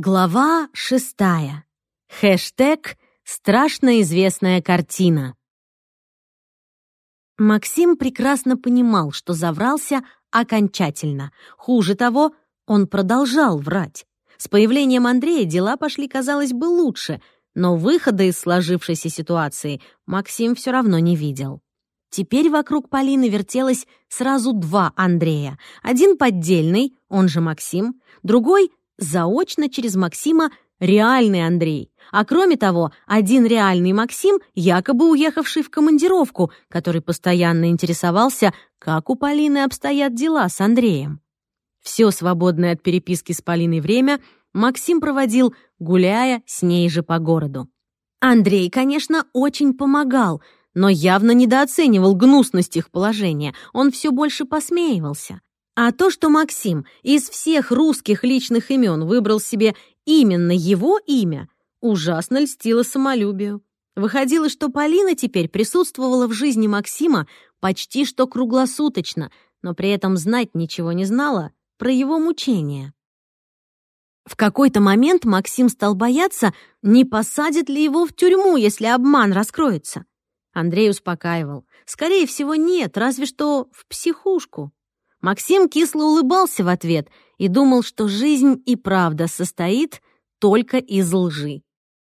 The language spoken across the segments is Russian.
Глава 6. Хэштег «Страшно известная картина». Максим прекрасно понимал, что заврался окончательно. Хуже того, он продолжал врать. С появлением Андрея дела пошли, казалось бы, лучше, но выхода из сложившейся ситуации Максим все равно не видел. Теперь вокруг Полины вертелось сразу два Андрея. Один поддельный, он же Максим, другой — заочно через Максима реальный Андрей. А кроме того, один реальный Максим, якобы уехавший в командировку, который постоянно интересовался, как у Полины обстоят дела с Андреем. Все свободное от переписки с Полиной время Максим проводил, гуляя с ней же по городу. Андрей, конечно, очень помогал, но явно недооценивал гнусность их положения. Он все больше посмеивался. А то, что Максим из всех русских личных имен выбрал себе именно его имя, ужасно льстило самолюбию. Выходило, что Полина теперь присутствовала в жизни Максима почти что круглосуточно, но при этом знать ничего не знала про его мучения. В какой-то момент Максим стал бояться, не посадят ли его в тюрьму, если обман раскроется. Андрей успокаивал. Скорее всего, нет, разве что в психушку. Максим кисло улыбался в ответ и думал, что жизнь и правда состоит только из лжи.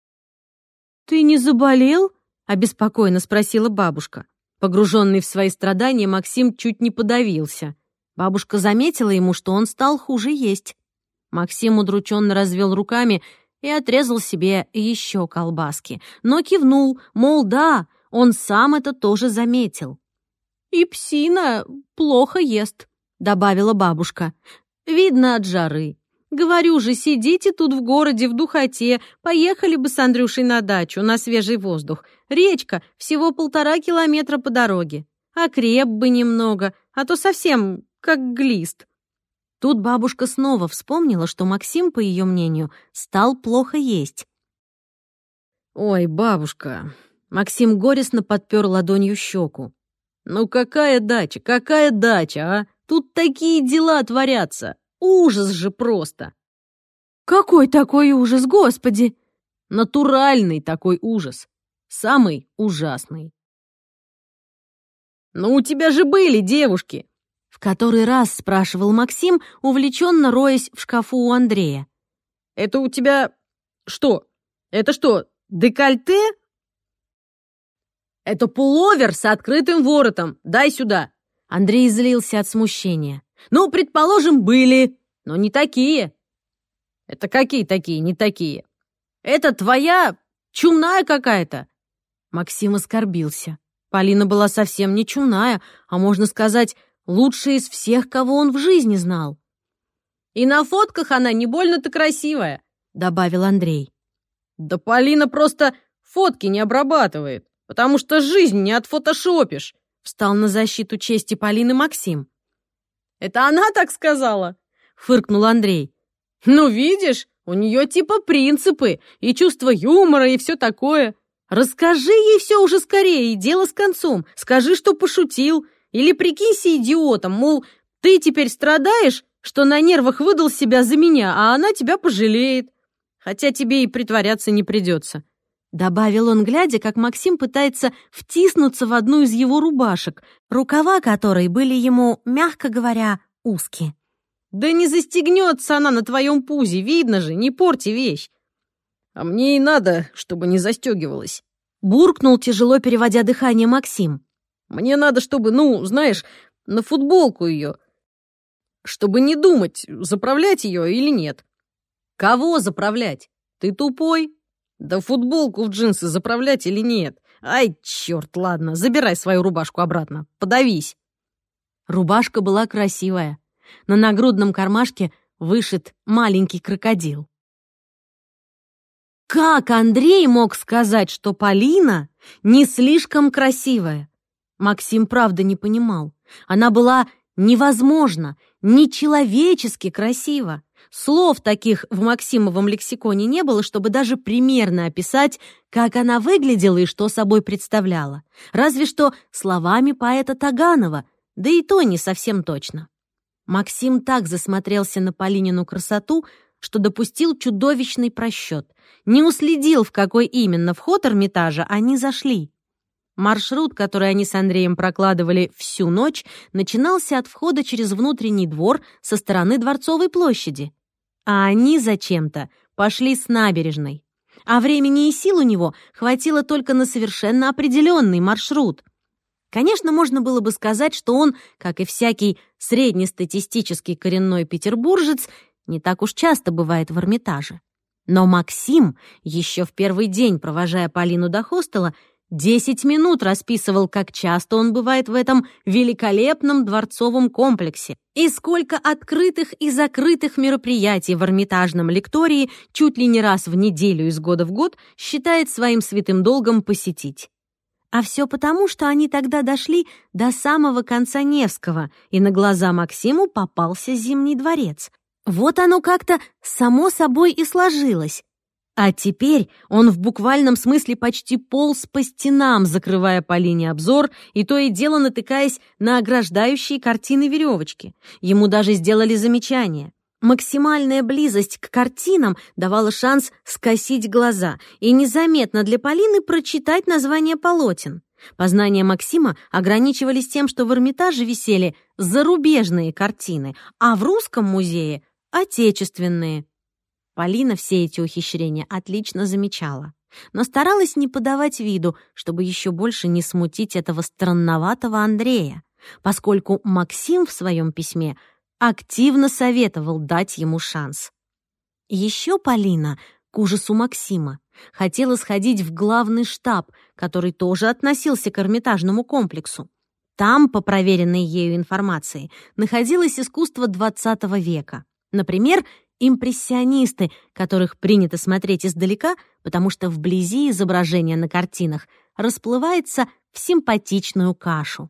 «Ты не заболел?» — обеспокоенно спросила бабушка. Погруженный в свои страдания, Максим чуть не подавился. Бабушка заметила ему, что он стал хуже есть. Максим удрученно развел руками и отрезал себе еще колбаски, но кивнул, мол, да, он сам это тоже заметил. «И псина плохо ест», — добавила бабушка. «Видно от жары. Говорю же, сидите тут в городе в духоте, поехали бы с Андрюшей на дачу, на свежий воздух. Речка всего 1,5 километра по дороге. Окреп бы немного, а то совсем как глист». Тут бабушка снова вспомнила, что Максим, по ее мнению, стал плохо есть. «Ой, бабушка!» — Максим горестно подпер ладонью щеку. «Ну какая дача, а? Тут такие дела творятся! Ужас же просто!» «Какой такой ужас, Господи!» «Натуральный такой ужас. Самый ужасный». «Ну у тебя же были девушки!» В который раз спрашивал Максим, увлеченно роясь в шкафу у Андрея. «Это у тебя что? Это что, декольте?» «Это пуловер с открытым воротом. Дай сюда!» Андрей злился от смущения. «Ну, предположим, были, но не такие». «Это какие такие, не такие? Это твоя чумная какая-то?» Максим оскорбился. Полина была совсем не чумная, а, можно сказать, лучшая из всех, кого он в жизни знал. «И на фотках она не больно-то красивая», — добавил Андрей. «Да Полина просто фотки не обрабатывает, потому что жизнь не отфотошопишь», — встал на защиту чести Полины Максим. «Это она так сказала?» — фыркнул Андрей. «Ну, видишь, у нее типа принципы, и чувство юмора, и все такое. Расскажи ей все уже скорее, и дело с концом. Скажи, что пошутил, или прикинься идиотом, мол, ты теперь страдаешь, что на нервах выдал себя за меня, а она тебя пожалеет. Хотя тебе и притворяться не придется», — добавил он, глядя, как Максим пытается втиснуться в одну из его рубашек, рукава которой были ему, мягко говоря, узкие. «Да не застегнется она на твоем пузе, видно же, не порти вещь». «А мне и надо, чтобы не застегивалась», — буркнул, тяжело переводя дыхание, Максим. «Мне надо, чтобы, ну, знаешь, на футболку ее, чтобы не думать, заправлять ее или нет». «Кого заправлять? Ты тупой?» «Да футболку в джинсы заправлять или нет? Ай, черт, ладно, забирай свою рубашку обратно, подавись». Рубашка была красивая. На нагрудном кармашке вышит маленький крокодил. Как Андрей мог сказать, что Полина не слишком красивая? Максим правда не понимал. Она была невозможно, нечеловечески красива. Слов таких в Максимовом лексиконе не было, чтобы даже примерно описать, как она выглядела и что собой представляла. Разве что словами поэта Таганова, да и то не совсем точно. Максим так засмотрелся на Полинину красоту, что допустил чудовищный просчет. Не уследил, в какой именно вход Эрмитажа они зашли. Маршрут, который они с Андреем прокладывали всю ночь, начинался от входа через внутренний двор со стороны Дворцовой площади. А они зачем-то пошли с набережной. А времени и сил у него хватило только на совершенно определенный маршрут. Конечно, можно было бы сказать, что он, как и всякий среднестатистический коренной петербуржец, не так уж часто бывает в Эрмитаже. Но Максим, еще в первый день провожая Полину до хостела, 10 минут расписывал, как часто он бывает в этом великолепном дворцовом комплексе и сколько открытых и закрытых мероприятий в Эрмитажном лектории чуть ли не раз в неделю из года в год считает своим святым долгом посетить. А все потому, что они тогда дошли до самого конца Невского, и на глаза Максиму попался Зимний дворец. Вот оно как-то само собой и сложилось. А теперь он в буквальном смысле почти полз по стенам, закрывая Полине обзор, и то и дело натыкаясь на ограждающие картины веревочки. Ему даже сделали замечание. Максимальная близость к картинам давала шанс скосить глаза и незаметно для Полины прочитать название полотен. Познания Максима ограничивались тем, что в Эрмитаже висели зарубежные картины, а в Русском музее — отечественные. Полина все эти ухищрения отлично замечала, но старалась не подавать виду, чтобы еще больше не смутить этого странноватого Андрея, поскольку Максим в своем письме активно советовал дать ему шанс. Еще Полина, к ужасу Максима, хотела сходить в главный штаб, который тоже относился к Эрмитажному комплексу. Там, по проверенной ею информации, находилось искусство XX века. Например, импрессионисты, которых принято смотреть издалека, потому что вблизи изображение на картинах расплывается в симпатичную кашу.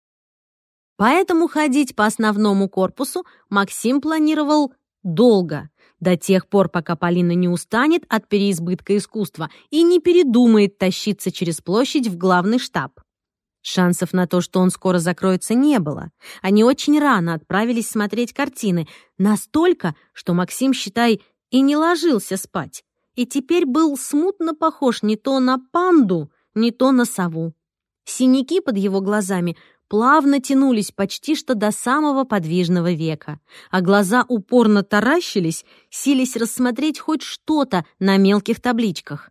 Поэтому ходить по основному корпусу Максим планировал долго, до тех пор, пока Полина не устанет от переизбытка искусства и не передумает тащиться через площадь в главный штаб. Шансов на то, что он скоро закроется, не было. Они очень рано отправились смотреть картины, настолько, что Максим, считай, и не ложился спать, и теперь был смутно похож не то на панду, не то на сову. Синяки под его глазами плавно тянулись почти что до самого подвижного века, а глаза упорно таращились, силясь рассмотреть хоть что-то на мелких табличках.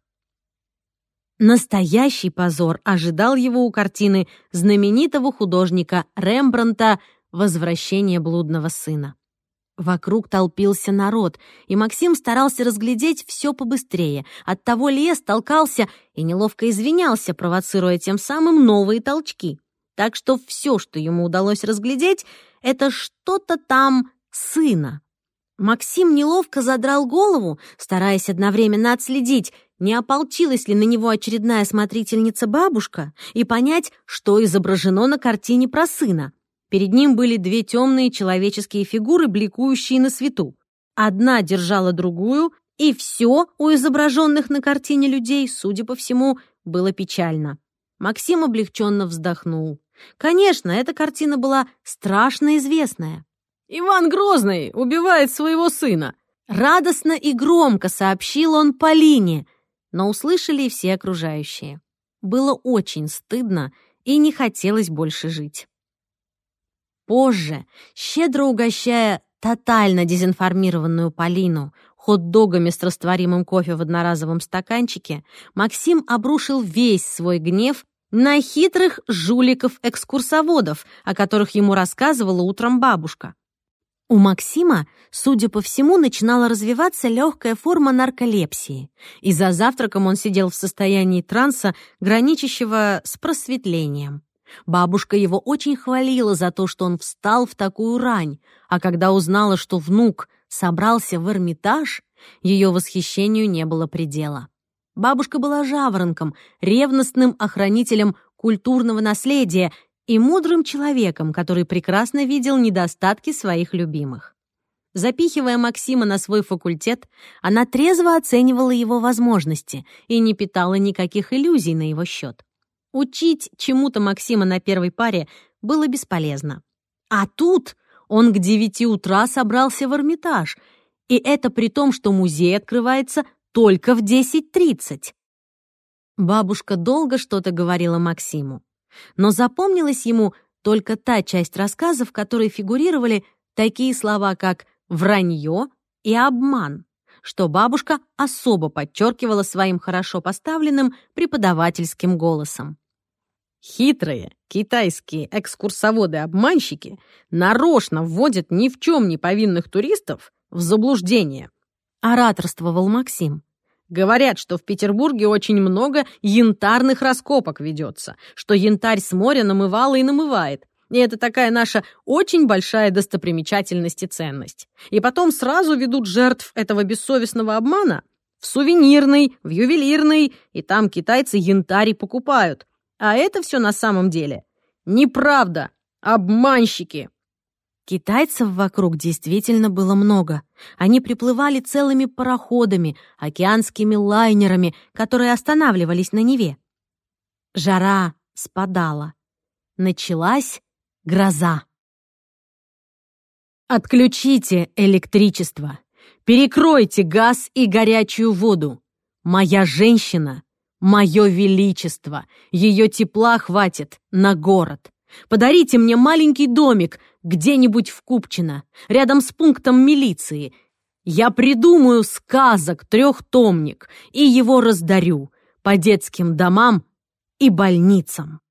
Настоящий позор ожидал его у картины знаменитого художника Рембрандта «Возвращение блудного сына». Вокруг толпился народ, и Максим старался разглядеть все побыстрее. Оттого лез, толкался и неловко извинялся, провоцируя тем самым новые толчки. Так что все, что ему удалось разглядеть, это что-то там сына. Максим неловко задрал голову, стараясь одновременно отследить, не ополчилась ли на него очередная смотрительница-бабушка, и понять, что изображено на картине про сына. Перед ним были две темные человеческие фигуры, бликующие на свету. Одна держала другую, и все у изображенных на картине людей, судя по всему, было печально. Максим облегченно вздохнул. Конечно, эта картина была страшно известная. «Иван Грозный убивает своего сына!» Радостно и громко сообщил он Полине, но услышали и все окружающие. Было очень стыдно и не хотелось больше жить. Позже, щедро угощая тотально дезинформированную Полину хот-догами с растворимым кофе в одноразовом стаканчике, Максим обрушил весь свой гнев на хитрых жуликов-экскурсоводов, о которых ему рассказывала утром бабушка. У Максима, судя по всему, начинала развиваться легкая форма нарколепсии, и за завтраком он сидел в состоянии транса, граничащего с просветлением. Бабушка его очень хвалила за то, что он встал в такую рань, а когда узнала, что внук собрался в Эрмитаж, ее восхищению не было предела. Бабушка была жаворонком, ревностным охранителем культурного наследия и мудрым человеком, который прекрасно видел недостатки своих любимых. Запихивая Максима на свой факультет, она трезво оценивала его возможности и не питала никаких иллюзий на его счет. Учить чему-то Максима на первой паре было бесполезно. А тут он к 9 утра собрался в Эрмитаж, И это при том, что музей открывается только в 10:30. Бабушка долго что-то говорила Максиму, но запомнилась ему только та часть рассказа, в которой фигурировали такие слова, как «вранье» и «обман», что бабушка особо подчеркивала своим хорошо поставленным преподавательским голосом. Хитрые китайские экскурсоводы-обманщики нарочно вводят ни в чем не повинных туристов в заблуждение. Ораторствовал Максим. Говорят, что в Петербурге очень много янтарных раскопок ведется, что янтарь с моря намывало и намывает. И это такая наша очень большая достопримечательность и ценность. И потом сразу ведут жертв этого бессовестного обмана в сувенирный, в ювелирный, и там китайцы янтарь и покупают. А это все на самом деле неправда. Обманщики. Китайцев вокруг действительно было много. Они приплывали целыми пароходами, океанскими лайнерами, которые останавливались на Неве. Жара спадала. Началась гроза. Отключите электричество. Перекройте газ и горячую воду. Моя женщина, мое величество, ее тепла хватит на город. Подарите мне маленький домик где-нибудь в Купчино, рядом с пунктом милиции. Я придумаю сказок 3-томник и его раздарю по детским домам и больницам.